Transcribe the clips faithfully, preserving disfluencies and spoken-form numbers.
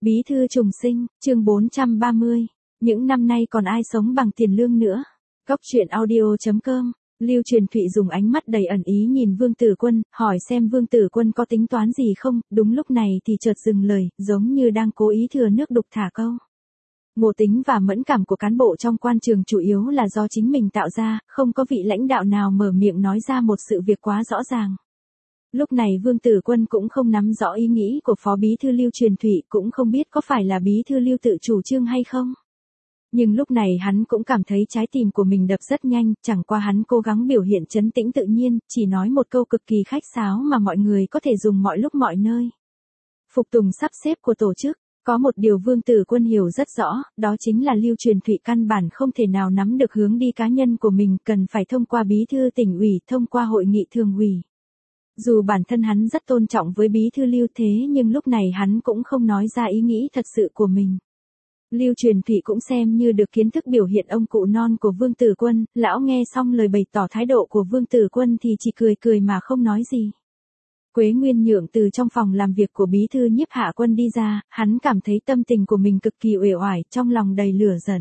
Bí thư trùng sinh, chương bốn trăm ba mươi. Những năm nay còn ai sống bằng tiền lương nữa? Góc truyện audio chấm com. Lưu Truyền Thụy dùng ánh mắt đầy ẩn ý nhìn Vương Tử Quân, hỏi xem Vương Tử Quân có tính toán gì không. Đúng lúc này thì chợt dừng lời, giống như đang cố ý thừa nước đục thả câu. Ngộ tính và mẫn cảm của cán bộ trong quan trường chủ yếu là do chính mình tạo ra, không có vị lãnh đạo nào mở miệng nói ra một sự việc quá rõ ràng. Lúc này Vương Tử Quân cũng không nắm rõ ý nghĩ của Phó Bí thư Lưu Truyền Thụy, cũng không biết có phải là Bí thư Lưu tự chủ trương hay không. Nhưng lúc này hắn cũng cảm thấy trái tim của mình đập rất nhanh, chẳng qua hắn cố gắng biểu hiện trấn tĩnh tự nhiên, chỉ nói một câu cực kỳ khách sáo mà mọi người có thể dùng mọi lúc mọi nơi. Phục tùng sắp xếp của tổ chức. Có một điều Vương Tử Quân hiểu rất rõ, đó chính là Lưu Truyền Thụy căn bản không thể nào nắm được hướng đi cá nhân của mình, cần phải thông qua bí thư tỉnh ủy, thông qua hội nghị thường ủy. Dù bản thân hắn rất tôn trọng với bí thư Lưu thế nhưng lúc này hắn cũng không nói ra ý nghĩ thật sự của mình. Lưu Truyền Thụy cũng xem như được kiến thức biểu hiện ông cụ non của Vương Tử Quân, lão nghe xong lời bày tỏ thái độ của Vương Tử Quân thì chỉ cười cười mà không nói gì. Quế Nguyên Nhượng từ trong phòng làm việc của bí thư Nhiếp Hạ Quân đi ra, hắn cảm thấy tâm tình của mình cực kỳ uể oải, trong lòng đầy lửa giận.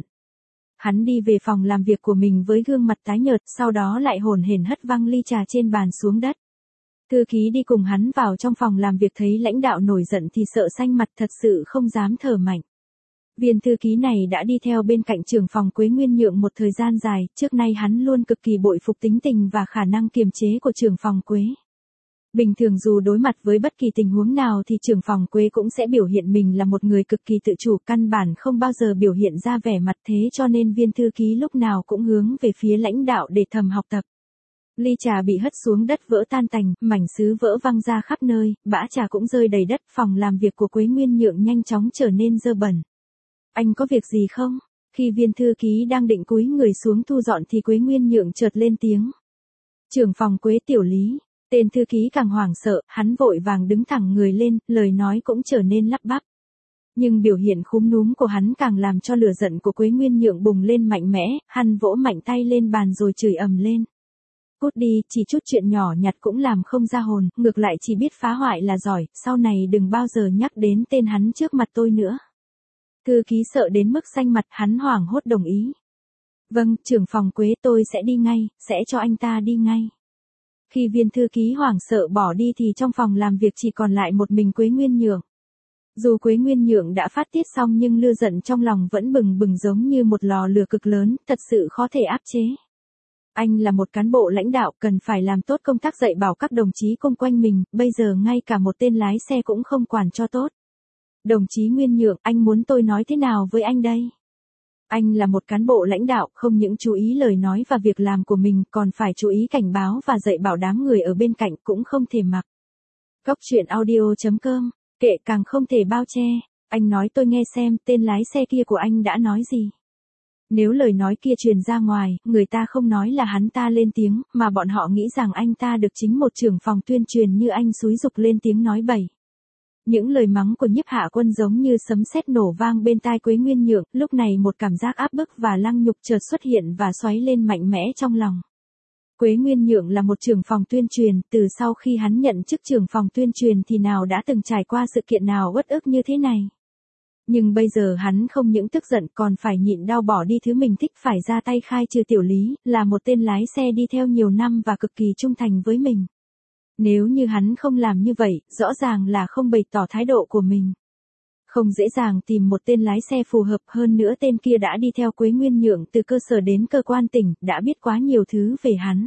Hắn đi về phòng làm việc của mình với gương mặt tái nhợt, sau đó lại hổn hển hất văng ly trà trên bàn xuống đất. Thư ký đi cùng hắn vào trong phòng làm việc thấy lãnh đạo nổi giận thì sợ xanh mặt, thật sự không dám thở mạnh. Viên thư ký này đã đi theo bên cạnh trưởng phòng Quế Nguyên Nhượng một thời gian dài, trước nay hắn luôn cực kỳ bội phục tính tình và khả năng kiềm chế của trưởng phòng Quế. Bình thường dù đối mặt với bất kỳ tình huống nào thì trưởng phòng Quế cũng sẽ biểu hiện mình là một người cực kỳ tự chủ, căn bản không bao giờ biểu hiện ra vẻ mặt, thế cho nên viên thư ký lúc nào cũng hướng về phía lãnh đạo để thầm học tập. Ly trà bị hất xuống đất vỡ tan tành, mảnh sứ vỡ văng ra khắp nơi, bã trà cũng rơi đầy đất, phòng làm việc của Quế Nguyên Nhượng nhanh chóng trở nên dơ bẩn. Anh có việc gì không? Khi viên thư ký đang định cúi người xuống thu dọn thì Quế Nguyên Nhượng chợt lên tiếng. Trưởng phòng Quế tiểu Lý. Tên thư ký càng hoảng sợ, hắn vội vàng đứng thẳng người lên, lời nói cũng trở nên lắp bắp. Nhưng biểu hiện khúm núm của hắn càng làm cho lửa giận của Quế Nguyên Nhượng bùng lên mạnh mẽ, hắn vỗ mạnh tay lên bàn rồi chửi ầm lên. Cút đi, chỉ chút chuyện nhỏ nhặt cũng làm không ra hồn, ngược lại chỉ biết phá hoại là giỏi, sau này đừng bao giờ nhắc đến tên hắn trước mặt tôi nữa. Thư ký sợ đến mức xanh mặt, hắn hoảng hốt đồng ý. Vâng, trưởng phòng Quế, tôi sẽ đi ngay, sẽ cho anh ta đi ngay. Khi viên thư ký hoảng sợ bỏ đi thì trong phòng làm việc chỉ còn lại một mình Quế Nguyên Nhượng. Dù Quế Nguyên Nhượng đã phát tiết xong nhưng lửa giận trong lòng vẫn bừng bừng giống như một lò lửa cực lớn, thật sự khó thể áp chế. Anh là một cán bộ lãnh đạo cần phải làm tốt công tác dạy bảo các đồng chí xung quanh mình, bây giờ ngay cả một tên lái xe cũng không quản cho tốt. Đồng chí Nguyên Nhượng, anh muốn tôi nói thế nào với anh đây? Anh là một cán bộ lãnh đạo, không những chú ý lời nói và việc làm của mình, còn phải chú ý cảnh báo và dạy bảo đám người ở bên cạnh, cũng không thể mặc. Góc truyện audio chấm com, kệ càng không thể bao che. Anh nói tôi nghe xem, tên lái xe kia của anh đã nói gì? Nếu lời nói kia truyền ra ngoài, người ta không nói là hắn ta lên tiếng, mà bọn họ nghĩ rằng anh ta được chính một trưởng phòng tuyên truyền như anh xúi giục lên tiếng nói bậy. Những lời mắng của Nhiếp Hạ Quân giống như sấm sét nổ vang bên tai Quế Nguyên Nhượng, lúc này một cảm giác áp bức và lăng nhục chợt xuất hiện và xoáy lên mạnh mẽ trong lòng. Quế Nguyên Nhượng là một trưởng phòng tuyên truyền, từ sau khi hắn nhận chức trưởng phòng tuyên truyền thì nào đã từng trải qua sự kiện nào uất ức như thế này. Nhưng bây giờ hắn không những tức giận còn phải nhịn đau bỏ đi thứ mình thích, phải ra tay khai trừ tiểu Lý, là một tên lái xe đi theo nhiều năm và cực kỳ trung thành với mình. Nếu như hắn không làm như vậy, rõ ràng là không bày tỏ thái độ của mình. Không dễ dàng tìm một tên lái xe phù hợp, hơn nữa tên kia đã đi theo Quế Nguyên Nhượng từ cơ sở đến cơ quan tỉnh, đã biết quá nhiều thứ về hắn.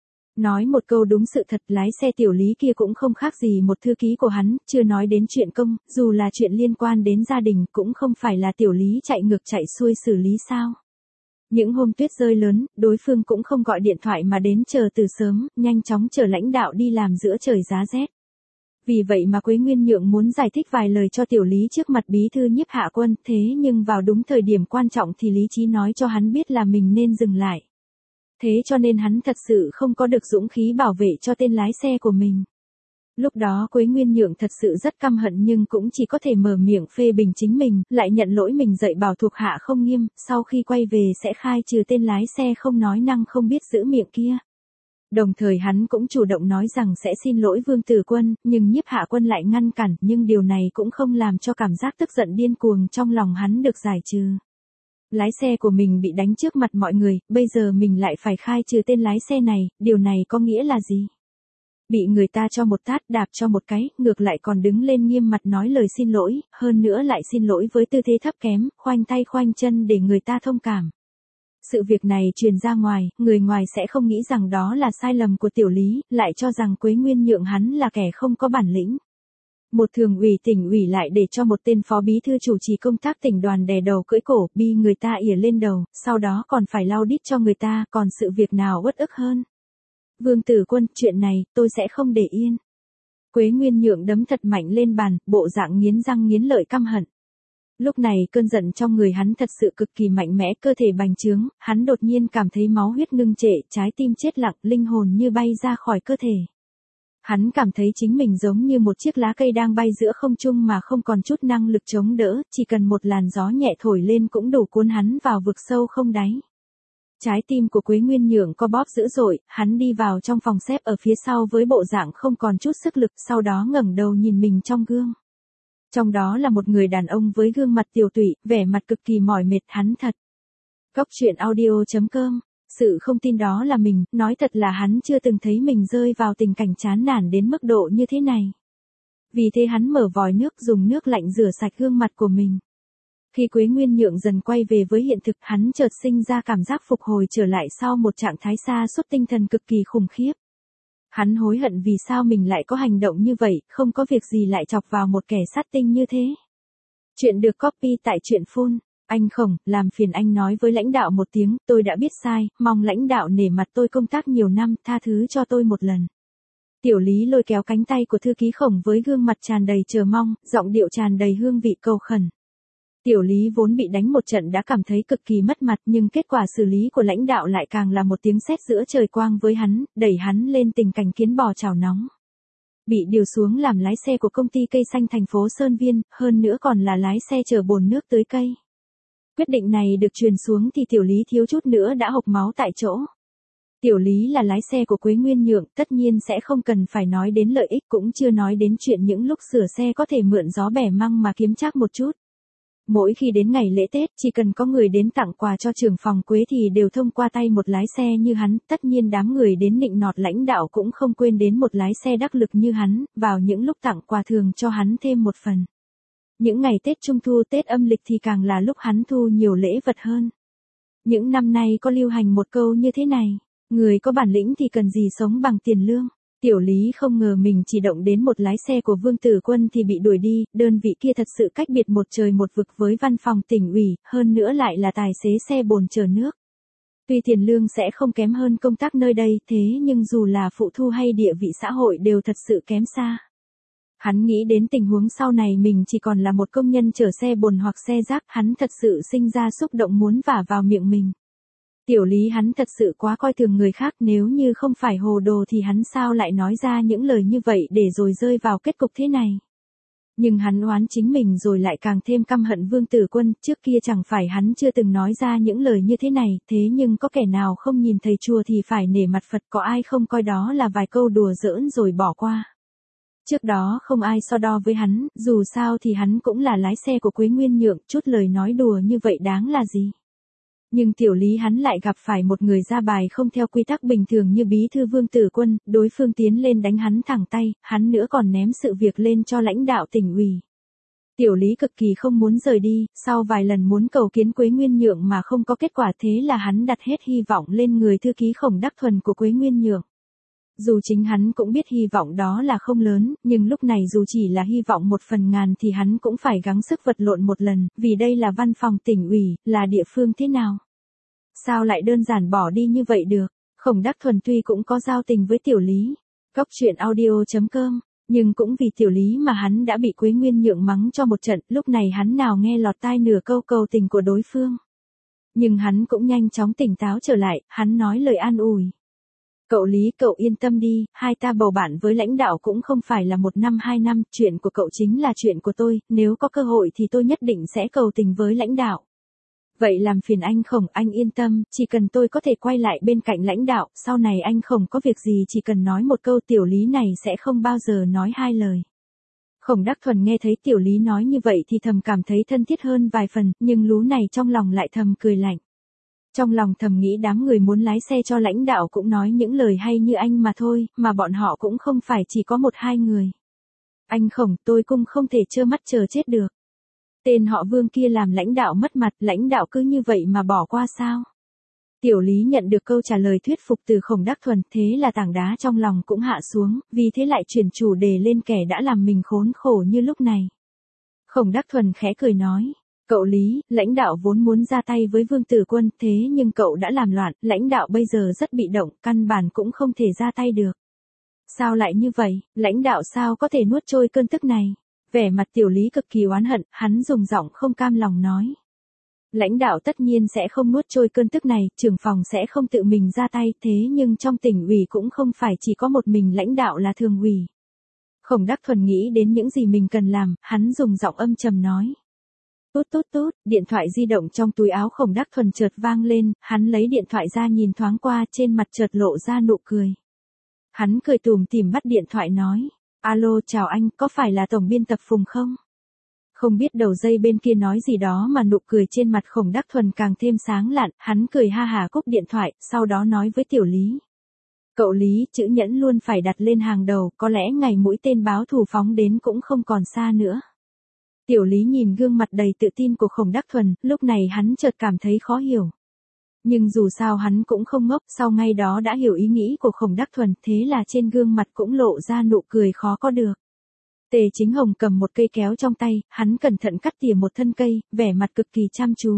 Nói một câu đúng sự thật, lái xe tiểu Lý kia cũng không khác gì một thư ký của hắn, chưa nói đến chuyện công, dù là chuyện liên quan đến gia đình cũng không phải là tiểu Lý chạy ngược chạy xuôi xử lý sao. Những hôm tuyết rơi lớn, đối phương cũng không gọi điện thoại mà đến chờ từ sớm, nhanh chóng chở lãnh đạo đi làm giữa trời giá rét. Vì vậy mà Quế Nguyên Nhượng muốn giải thích vài lời cho tiểu Lý trước mặt bí thư Nhiếp Hạ Quân, thế nhưng vào đúng thời điểm quan trọng thì lý trí nói cho hắn biết là mình nên dừng lại. Thế cho nên hắn thật sự không có được dũng khí bảo vệ cho tên lái xe của mình. Lúc đó Quế Nguyên Nhượng thật sự rất căm hận nhưng cũng chỉ có thể mở miệng phê bình chính mình, lại nhận lỗi mình dạy bảo thuộc hạ không nghiêm, sau khi quay về sẽ khai trừ tên lái xe không nói năng không biết giữ miệng kia. Đồng thời hắn cũng chủ động nói rằng sẽ xin lỗi Vương Tử Quân, nhưng Nhiếp Hạ Quân lại ngăn cản, nhưng điều này cũng không làm cho cảm giác tức giận điên cuồng trong lòng hắn được giải trừ. Lái xe của mình bị đánh trước mặt mọi người, bây giờ mình lại phải khai trừ tên lái xe này, điều này có nghĩa là gì? Bị người ta cho một tát đạp cho một cái, ngược lại còn đứng lên nghiêm mặt nói lời xin lỗi, hơn nữa lại xin lỗi với tư thế thấp kém, khoanh tay khoanh chân để người ta thông cảm. Sự việc này truyền ra ngoài, người ngoài sẽ không nghĩ rằng đó là sai lầm của Tiểu Lý, lại cho rằng Quế Nguyên Nhượng hắn là kẻ không có bản lĩnh. Một thường ủy tỉnh ủy lại để cho một tên phó bí thư chủ trì công tác tỉnh đoàn đè đầu cưỡi cổ, bi người ta ỉa lên đầu, sau đó còn phải lau đít cho người ta, còn sự việc nào uất ức hơn. Vương Tử Quân, chuyện này, tôi sẽ không để yên. Quế Nguyên Nhượng đấm thật mạnh lên bàn, bộ dạng nghiến răng nghiến lợi căm hận. Lúc này cơn giận trong người hắn thật sự cực kỳ mạnh mẽ, cơ thể bành trướng, hắn đột nhiên cảm thấy máu huyết ngưng trệ, trái tim chết lặng, linh hồn như bay ra khỏi cơ thể. Hắn cảm thấy chính mình giống như một chiếc lá cây đang bay giữa không trung mà không còn chút năng lực chống đỡ, chỉ cần một làn gió nhẹ thổi lên cũng đủ cuốn hắn vào vực sâu không đáy. Trái tim của Quế Nguyên Nhượng co bóp dữ dội, hắn đi vào trong phòng xếp ở phía sau với bộ dạng không còn chút sức lực, sau đó ngẩng đầu nhìn mình trong gương. Trong đó là một người đàn ông với gương mặt tiều tụy, vẻ mặt cực kỳ mỏi mệt, hắn thật. Góc truyện audio chấm com, sự không tin đó là mình, nói thật là hắn chưa từng thấy mình rơi vào tình cảnh chán nản đến mức độ như thế này. Vì thế hắn mở vòi nước dùng nước lạnh rửa sạch gương mặt của mình. Khi Quế Nguyên Nhượng dần quay về với hiện thực, hắn chợt sinh ra cảm giác phục hồi trở lại sau một trạng thái sa sút tinh thần cực kỳ khủng khiếp. Hắn hối hận vì sao mình lại có hành động như vậy, không có việc gì lại chọc vào một kẻ sát tinh như thế. Chuyện được copy tại truyện phone. Anh Khổng, làm phiền anh nói với lãnh đạo một tiếng, tôi đã biết sai, mong lãnh đạo nể mặt tôi công tác nhiều năm, tha thứ cho tôi một lần. Tiểu Lý lôi kéo cánh tay của thư ký Khổng với gương mặt tràn đầy chờ mong, giọng điệu tràn đầy hương vị cầu khẩn. Tiểu Lý vốn bị đánh một trận đã cảm thấy cực kỳ mất mặt, nhưng kết quả xử lý của lãnh đạo lại càng là một tiếng sét giữa trời quang với hắn, đẩy hắn lên tình cảnh kiến bò chảo nóng. Bị điều xuống làm lái xe của công ty cây xanh thành phố Sơn Viên, hơn nữa còn là lái xe chở bồn nước tưới cây. Quyết định này được truyền xuống thì Tiểu Lý thiếu chút nữa đã hộc máu tại chỗ. Tiểu Lý là lái xe của Quế Nguyên Nhượng, tất nhiên sẽ không cần phải nói đến lợi ích, cũng chưa nói đến chuyện những lúc sửa xe có thể mượn gió bẻ măng mà kiếm trác một chút. Mỗi khi đến ngày lễ Tết, chỉ cần có người đến tặng quà cho trưởng phòng Quế thì đều thông qua tay một lái xe như hắn, tất nhiên đám người đến nịnh nọt lãnh đạo cũng không quên đến một lái xe đắc lực như hắn, vào những lúc tặng quà thường cho hắn thêm một phần. Những ngày Tết Trung Thu Tết âm lịch thì càng là lúc hắn thu nhiều lễ vật hơn. Những năm nay có lưu hành một câu như thế này, người có bản lĩnh thì cần gì sống bằng tiền lương. Tiểu Lý không ngờ mình chỉ động đến một lái xe của Vương Tử Quân thì bị đuổi đi, đơn vị kia thật sự cách biệt một trời một vực với văn phòng tỉnh ủy, hơn nữa lại là tài xế xe bồn chở nước. Tuy tiền lương sẽ không kém hơn công tác nơi đây, thế nhưng dù là phụ thu hay địa vị xã hội đều thật sự kém xa. Hắn nghĩ đến tình huống sau này mình chỉ còn là một công nhân chở xe bồn hoặc xe rác, hắn thật sự sinh ra xúc động muốn vả vào miệng mình. Tiểu Lý hắn thật sự quá coi thường người khác, nếu như không phải hồ đồ thì hắn sao lại nói ra những lời như vậy để rồi rơi vào kết cục thế này. Nhưng hắn oán chính mình rồi lại càng thêm căm hận Vương Tử Quân, trước kia chẳng phải hắn chưa từng nói ra những lời như thế này, thế nhưng có kẻ nào không nhìn thầy chùa thì phải nể mặt Phật, có ai không coi đó là vài câu đùa giỡn rồi bỏ qua. Trước đó không ai so đo với hắn, dù sao thì hắn cũng là lái xe của Quế Nguyên Nhượng, chút lời nói đùa như vậy đáng là gì. Nhưng Tiểu Lý hắn lại gặp phải một người ra bài không theo quy tắc bình thường như bí thư Vương Tử Quân, đối phương tiến lên đánh hắn thẳng tay, hắn nữa còn ném sự việc lên cho lãnh đạo tỉnh ủy. Tiểu Lý cực kỳ không muốn rời đi, sau vài lần muốn cầu kiến Quế Nguyên Nhượng mà không có kết quả, thế là hắn đặt hết hy vọng lên người thư ký Khổng Đắc Thuần của Quế Nguyên Nhượng. Dù chính hắn cũng biết hy vọng đó là không lớn, nhưng lúc này dù chỉ là hy vọng một phần ngàn thì hắn cũng phải gắng sức vật lộn một lần, vì đây là văn phòng tỉnh ủy, là địa phương thế nào. Sao lại đơn giản bỏ đi như vậy được? Khổng Đắc Thuần tuy cũng có giao tình với Tiểu Lý, góc truyện audio chấm com, nhưng cũng vì Tiểu Lý mà hắn đã bị Quế Nguyên Nhượng mắng cho một trận, lúc này hắn nào nghe lọt tai nửa câu cầu tình của đối phương. Nhưng hắn cũng nhanh chóng tỉnh táo trở lại, hắn nói lời an ủi. Cậu Lý, cậu yên tâm đi, hai ta bầu bạn với lãnh đạo cũng không phải là một năm hai năm, chuyện của cậu chính là chuyện của tôi, nếu có cơ hội thì tôi nhất định sẽ cầu tình với lãnh đạo. Vậy làm phiền anh Khổng, anh yên tâm, chỉ cần tôi có thể quay lại bên cạnh lãnh đạo, sau này anh Khổng có việc gì chỉ cần nói một câu Tiểu Lý này sẽ không bao giờ nói hai lời. Khổng Đắc Thuần nghe thấy Tiểu Lý nói như vậy thì thầm cảm thấy thân thiết hơn vài phần, nhưng lú này trong lòng lại thầm cười lạnh. Trong lòng thầm nghĩ đám người muốn lái xe cho lãnh đạo cũng nói những lời hay như anh mà thôi, mà bọn họ cũng không phải chỉ có một hai người. Anh Khổng, tôi cũng không thể trơ mắt chờ chết được. Tên họ Vương kia làm lãnh đạo mất mặt, lãnh đạo cứ như vậy mà bỏ qua sao? Tiểu Lý nhận được câu trả lời thuyết phục từ Khổng Đắc Thuần, thế là tảng đá trong lòng cũng hạ xuống, vì thế lại chuyển chủ đề lên kẻ đã làm mình khốn khổ như lúc này. Khổng Đắc Thuần khẽ cười nói, cậu Lý, lãnh đạo vốn muốn ra tay với Vương Tử Quân, thế nhưng cậu đã làm loạn, lãnh đạo bây giờ rất bị động, căn bản cũng không thể ra tay được. Sao lại như vậy, lãnh đạo sao có thể nuốt trôi cơn tức này? Vẻ mặt Tiểu Lý cực kỳ oán hận, hắn dùng giọng không cam lòng nói. Lãnh đạo tất nhiên sẽ không nuốt trôi cơn tức này, trưởng phòng sẽ không tự mình ra tay, thế nhưng trong tỉnh ủy cũng không phải chỉ có một mình lãnh đạo là thường ủy. Khổng Đắc Thuần nghĩ đến những gì mình cần làm, hắn dùng giọng âm trầm nói. Tút tút tút, điện thoại di động trong túi áo Khổng Đắc Thuần chợt vang lên, hắn lấy điện thoại ra nhìn thoáng qua, trên mặt chợt lộ ra nụ cười. Hắn cười tủm tỉm bắt điện thoại nói, alo chào anh, có phải là tổng biên tập Phùng không? Không biết đầu dây bên kia nói gì đó mà nụ cười trên mặt Khổng Đắc Thuần càng thêm sáng lạn, hắn cười ha hà cúp điện thoại, sau đó nói với Tiểu Lý. Cậu Lý, chữ nhẫn luôn phải đặt lên hàng đầu, có lẽ ngày mũi tên báo thù phóng đến cũng không còn xa nữa. Tiểu Lý nhìn gương mặt đầy tự tin của Khổng Đắc Thuần, lúc này hắn chợt cảm thấy khó hiểu. Nhưng dù sao hắn cũng không ngốc, sau ngay đó đã hiểu ý nghĩ của Khổng Đắc Thuần, thế là trên gương mặt cũng lộ ra nụ cười khó có được. Tề Chính Hồng cầm một cây kéo trong tay, hắn cẩn thận cắt tỉa một thân cây, vẻ mặt cực kỳ chăm chú.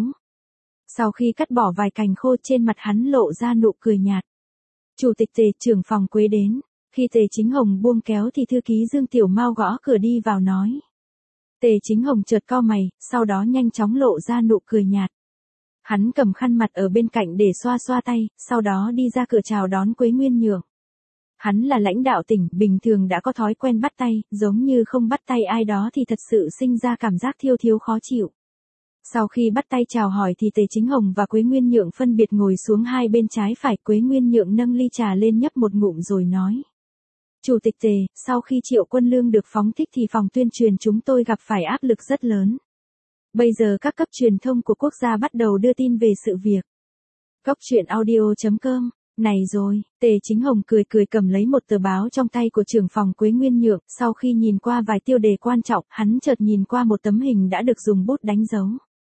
Sau khi cắt bỏ vài cành khô trên mặt hắn lộ ra nụ cười nhạt. Chủ tịch Tề, trưởng phòng Quế đến. Khi Tề Chính Hồng buông kéo thì thư ký Dương Tiểu Mao gõ cửa đi vào nói. Tề Chính Hồng chợt cau mày, sau đó nhanh chóng lộ ra nụ cười nhạt. Hắn cầm khăn mặt ở bên cạnh để xoa xoa tay, sau đó đi ra cửa chào đón Quế Nguyên Nhượng. Hắn là lãnh đạo tỉnh, bình thường đã có thói quen bắt tay, giống như không bắt tay ai đó thì thật sự sinh ra cảm giác thiêu thiếu khó chịu. Sau khi bắt tay chào hỏi thì Tề Chính Hồng và Quế Nguyên Nhượng phân biệt ngồi xuống hai bên trái phải, Quế Nguyên Nhượng nâng ly trà lên nhấp một ngụm rồi nói. Chủ tịch Tề, sau khi Triệu Quân Lương được phóng thích thì phòng tuyên truyền chúng tôi gặp phải áp lực rất lớn. Bây giờ các cấp truyền thông của quốc gia bắt đầu đưa tin về sự việc. Góc truyện audio chấm com. Này rồi, Tề Chính Hồng cười cười cầm lấy một tờ báo trong tay của trưởng phòng Quế Nguyên Nhượng, sau khi nhìn qua vài tiêu đề quan trọng, hắn chợt nhìn qua một tấm hình đã được dùng bút đánh dấu.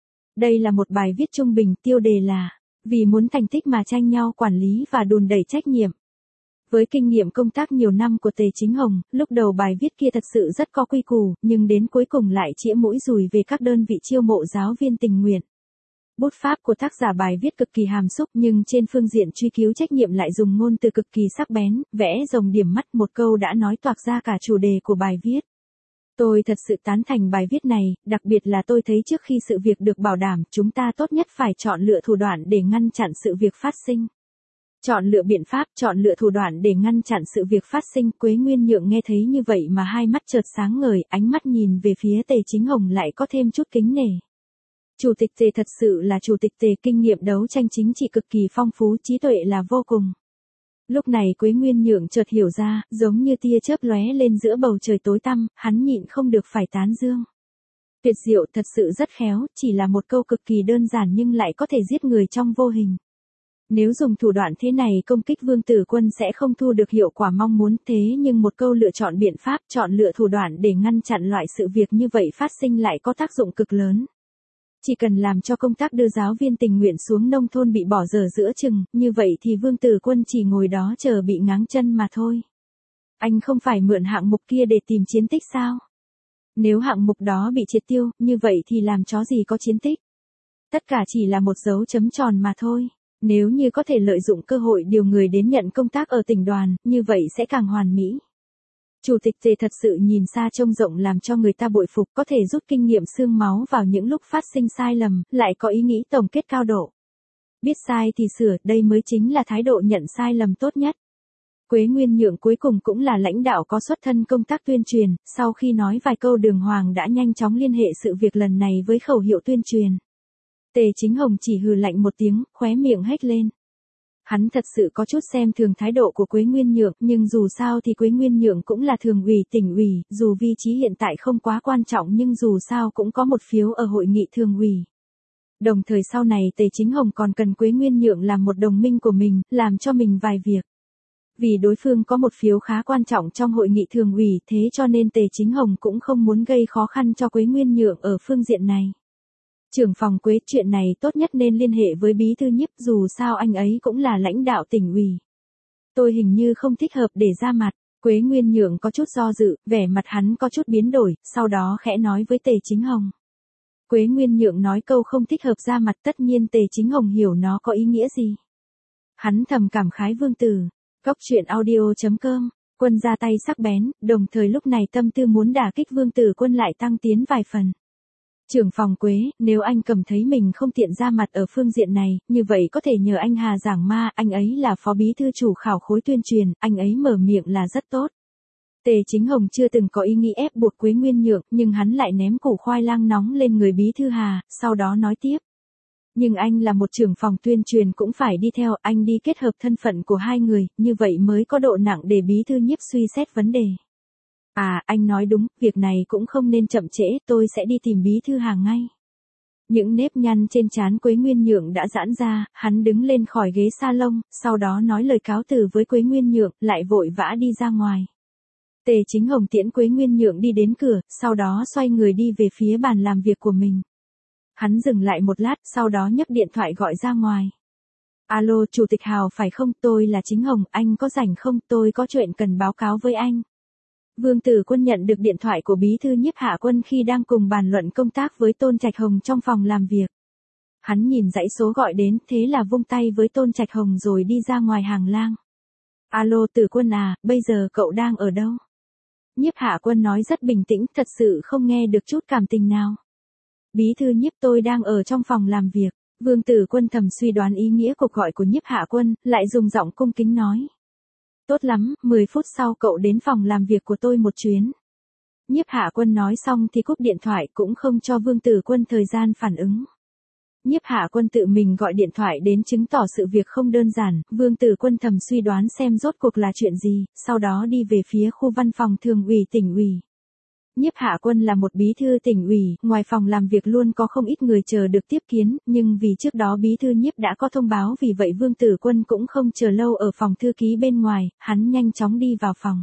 Đây là một bài viết trung bình, tiêu đề là, vì muốn thành tích mà tranh nhau quản lý và đùn đẩy trách nhiệm. Với kinh nghiệm công tác nhiều năm của Tề Chính Hồng, lúc đầu bài viết kia thật sự rất có quy củ, nhưng đến cuối cùng lại chĩa mũi dùi về các đơn vị chiêu mộ giáo viên tình nguyện. Bút pháp của tác giả bài viết cực kỳ hàm xúc nhưng trên phương diện truy cứu trách nhiệm lại dùng ngôn từ cực kỳ sắc bén, vẽ rồng điểm mắt, một câu đã nói toạc ra cả chủ đề của bài viết. Tôi thật sự tán thành bài viết này, đặc biệt là tôi thấy trước khi sự việc được bảo đảm, chúng ta tốt nhất phải chọn lựa thủ đoạn để ngăn chặn sự việc phát sinh. Chọn lựa biện pháp, chọn lựa thủ đoạn để ngăn chặn sự việc phát sinh. Quế Nguyên Nhượng nghe thấy như vậy mà hai mắt chợt sáng ngời, ánh mắt nhìn về phía Tề Chính Hồng lại có thêm chút kính nể. Chủ tịch Tề thật sự là chủ tịch Tề, kinh nghiệm đấu tranh chính trị cực kỳ phong phú, trí tuệ là vô cùng. Lúc này Quế Nguyên Nhượng chợt hiểu ra, giống như tia chớp lóe lên giữa bầu trời tối tăm, hắn nhịn không được phải tán dương. Tuyệt diệu, thật sự rất khéo, chỉ là một câu cực kỳ đơn giản nhưng lại có thể giết người trong vô hình. Nếu dùng thủ đoạn thế này công kích Vương Tử Quân sẽ không thu được hiệu quả mong muốn, thế nhưng một câu lựa chọn biện pháp, chọn lựa thủ đoạn để ngăn chặn loại sự việc như vậy phát sinh lại có tác dụng cực lớn. Chỉ cần làm cho công tác đưa giáo viên tình nguyện xuống nông thôn bị bỏ dở giữa chừng, như vậy thì Vương Tử Quân chỉ ngồi đó chờ bị ngáng chân mà thôi. Anh không phải mượn hạng mục kia để tìm chiến tích sao? Nếu hạng mục đó bị triệt tiêu, như vậy thì làm chó gì có chiến tích? Tất cả chỉ là một dấu chấm tròn mà thôi. Nếu như có thể lợi dụng cơ hội điều người đến nhận công tác ở tỉnh đoàn, như vậy sẽ càng hoàn mỹ. Chủ tịch Tề thật sự nhìn xa trông rộng làm cho người ta bội phục, có thể rút kinh nghiệm xương máu vào những lúc phát sinh sai lầm, lại có ý nghĩ tổng kết cao độ. Biết sai thì sửa, đây mới chính là thái độ nhận sai lầm tốt nhất. Quế Nguyên Nhượng cuối cùng cũng là lãnh đạo có xuất thân công tác tuyên truyền, sau khi nói vài câu đường hoàng đã nhanh chóng liên hệ sự việc lần này với khẩu hiệu tuyên truyền. Tề Chính Hồng chỉ hừ lạnh một tiếng, khóe miệng hếch lên. Hắn thật sự có chút xem thường thái độ của Quế Nguyên Nhượng, nhưng dù sao thì Quế Nguyên Nhượng cũng là thường ủy tỉnh ủy, dù vị trí hiện tại không quá quan trọng nhưng dù sao cũng có một phiếu ở hội nghị thường ủy. Đồng thời sau này Tề Chính Hồng còn cần Quế Nguyên Nhượng làm một đồng minh của mình, làm cho mình vài việc. Vì đối phương có một phiếu khá quan trọng trong hội nghị thường ủy, thế cho nên Tề Chính Hồng cũng không muốn gây khó khăn cho Quế Nguyên Nhượng ở phương diện này. Trưởng phòng Quế, chuyện này tốt nhất nên liên hệ với bí thư Nhiếp, dù sao anh ấy cũng là lãnh đạo tỉnh ủy. Tôi hình như không thích hợp để ra mặt. Quế Nguyên Nhượng có chút do dự, vẻ mặt hắn có chút biến đổi, sau đó khẽ nói với Tề Chính Hồng. Quế Nguyên Nhượng nói câu không thích hợp ra mặt, tất nhiên Tề Chính Hồng hiểu nó có ý nghĩa gì. Hắn thầm cảm khái Vương Tử. Cốc truyện audio chấm com, Quân ra tay sắc bén, đồng thời lúc này tâm tư muốn đả kích Vương Tử Quân lại tăng tiến vài phần. Trưởng phòng Quế, nếu anh cảm thấy mình không tiện ra mặt ở phương diện này, như vậy có thể nhờ anh Hà Giảng Ma, anh ấy là phó bí thư chủ khảo khối tuyên truyền, anh ấy mở miệng là rất tốt. Tề Chính Hồng chưa từng có ý nghĩ ép buộc Quế Nguyên Nhượng, nhưng hắn lại ném củ khoai lang nóng lên người bí thư Hà, sau đó nói tiếp. Nhưng anh là một trưởng phòng tuyên truyền cũng phải đi theo, anh đi kết hợp thân phận của hai người, như vậy mới có độ nặng để bí thư Nhiếp suy xét vấn đề. À, anh nói đúng, việc này cũng không nên chậm trễ, tôi sẽ đi tìm bí thư Hà ngay. Những nếp nhăn trên trán Quế Nguyên Nhượng đã giãn ra, hắn đứng lên khỏi ghế salon, sau đó nói lời cáo từ với Quế Nguyên Nhượng, lại vội vã đi ra ngoài. Tề Chính Hồng tiễn Quế Nguyên Nhượng đi đến cửa, sau đó xoay người đi về phía bàn làm việc của mình. Hắn dừng lại một lát, sau đó nhấc điện thoại gọi ra ngoài. Alo, Chủ tịch Hào phải không, tôi là Chính Hồng, anh có rảnh không, tôi có chuyện cần báo cáo với anh. Vương Tử Quân nhận được điện thoại của bí thư Nhiếp Hạ Quân khi đang cùng bàn luận công tác với Tôn Trạch Hồng trong phòng làm việc. Hắn nhìn dãy số gọi đến, thế là vung tay với Tôn Trạch Hồng rồi đi ra ngoài hàng lang. Alo Tử Quân à, bây giờ cậu đang ở đâu? Nhiếp Hạ Quân nói rất bình tĩnh, thật sự không nghe được chút cảm tình nào. Bí thư Nhiếp, tôi đang ở trong phòng làm việc. Vương Tử Quân thầm suy đoán ý nghĩa cuộc gọi của Nhiếp Hạ Quân, lại dùng giọng cung kính nói. Tốt lắm, mười phút sau cậu đến phòng làm việc của tôi một chuyến. Nhiếp Hạ Quân nói xong thì cúp điện thoại, cũng không cho Vương Tử Quân thời gian phản ứng. Nhiếp Hạ Quân tự mình gọi điện thoại đến chứng tỏ sự việc không đơn giản, Vương Tử Quân thầm suy đoán xem rốt cuộc là chuyện gì, sau đó đi về phía khu văn phòng thường ủy tỉnh ủy. Nhiếp Hạ Quân là một bí thư tỉnh ủy, ngoài phòng làm việc luôn có không ít người chờ được tiếp kiến, nhưng vì trước đó bí thư Nhiếp đã có thông báo, vì vậy Vương Tử Quân cũng không chờ lâu ở phòng thư ký bên ngoài, hắn nhanh chóng đi vào phòng.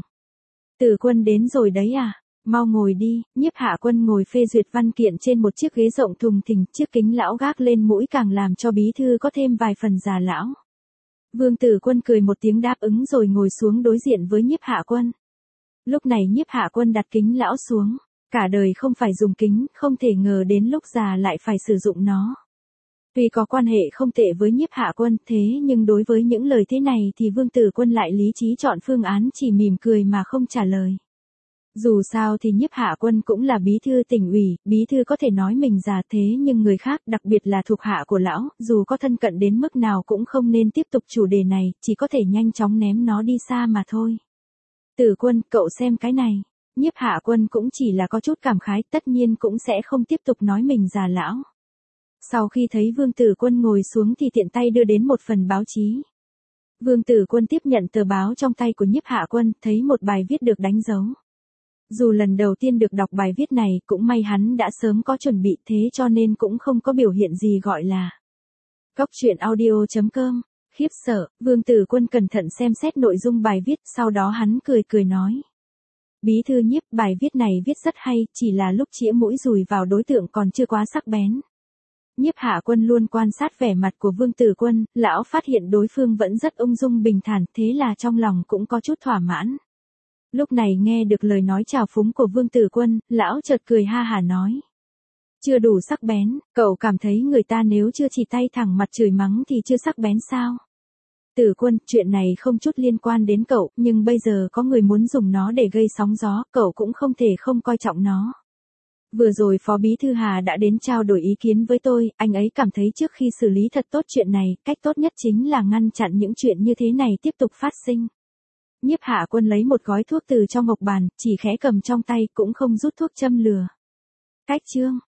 Tử Quân đến rồi đấy à? Mau ngồi đi. Nhiếp Hạ Quân ngồi phê duyệt văn kiện trên một chiếc ghế rộng thùng thình, chiếc kính lão gác lên mũi càng làm cho bí thư có thêm vài phần già lão. Vương Tử Quân cười một tiếng đáp ứng rồi ngồi xuống đối diện với Nhiếp Hạ Quân. Lúc này Nhiếp Hạ Quân đặt kính lão xuống, cả đời không phải dùng kính, không thể ngờ đến lúc già lại phải sử dụng nó. Tuy có quan hệ không tệ với Nhiếp Hạ Quân, thế nhưng đối với những lời thế này thì Vương Tử Quân lại lý trí chọn phương án chỉ mỉm cười mà không trả lời. Dù sao thì Nhiếp Hạ Quân cũng là bí thư tỉnh ủy, bí thư có thể nói mình già, thế nhưng người khác, đặc biệt là thuộc hạ của lão, dù có thân cận đến mức nào cũng không nên tiếp tục chủ đề này, chỉ có thể nhanh chóng ném nó đi xa mà thôi. Tử Quân, cậu xem cái này. Nhiếp Hạ Quân cũng chỉ là có chút cảm khái, tất nhiên cũng sẽ không tiếp tục nói mình già lão. Sau khi thấy Vương Tử Quân ngồi xuống thì tiện tay đưa đến một phần báo chí. Vương Tử Quân tiếp nhận tờ báo trong tay của Nhiếp Hạ Quân, thấy một bài viết được đánh dấu. Dù lần đầu tiên được đọc bài viết này, cũng may hắn đã sớm có chuẩn bị, thế cho nên cũng không có biểu hiện gì gọi là. Cốc truyện audio chấm com. Khiếp sợ, Vương Tử Quân cẩn thận xem xét nội dung bài viết, sau đó hắn cười cười nói. Bí thư Nhiếp, bài viết này viết rất hay, chỉ là lúc chĩa mũi dùi vào đối tượng còn chưa quá sắc bén. Nhiếp Hạ Quân luôn quan sát vẻ mặt của Vương Tử Quân, lão phát hiện đối phương vẫn rất ung dung bình thản, thế là trong lòng cũng có chút thỏa mãn. Lúc này nghe được lời nói trào phúng của Vương Tử Quân, lão chợt cười ha hả nói. Chưa đủ sắc bén, cậu cảm thấy người ta nếu chưa chỉ tay thẳng mặt chửi mắng thì chưa sắc bén sao? Tử Quân, chuyện này không chút liên quan đến cậu, nhưng bây giờ có người muốn dùng nó để gây sóng gió, cậu cũng không thể không coi trọng nó. Vừa rồi Phó Bí Thư Hà đã đến trao đổi ý kiến với tôi, anh ấy cảm thấy trước khi xử lý thật tốt chuyện này, cách tốt nhất chính là ngăn chặn những chuyện như thế này tiếp tục phát sinh. Nhiếp Hạ Quân lấy một gói thuốc từ trong ngọc bàn, chỉ khẽ cầm trong tay, cũng không rút thuốc châm lửa. Cách chương